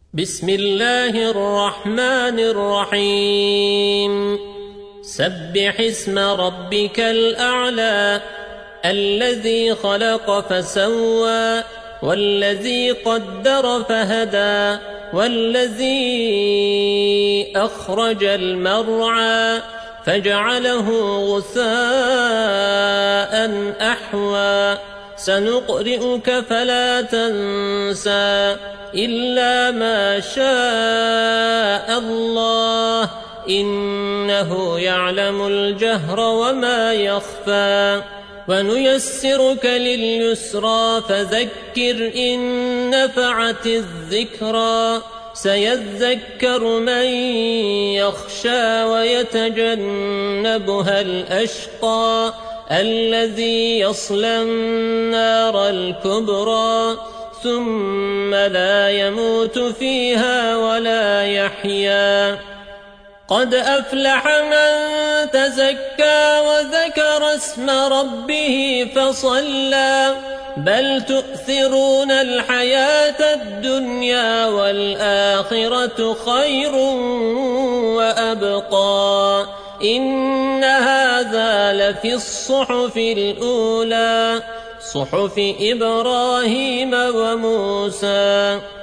بسم الله الرحمن الرحيم سبح اسم ربك الأعلى الذي خلق فسوى والذي قدر فهدى والذي أخرج المرعى فجعله غثاء أحوى سنقرئك فلا تنسى إلا ما شاء الله إنه يعلم الجهر وما يخفى ونيسرك لليسرى فذكر إن نفعت الذكرى سيذكر من يخشى ويتجنبها الأشقى الذي يصلى النار الكبرى ثم لا يموت فيها ولا يحيا قد أفلح من تزكى وذكر اسم ربه فصلى بل تؤثرون الحياة الدنيا والآخرة خير وأبقى إن هذا لفي الصحف الأولى صحف إبراهيم وموسى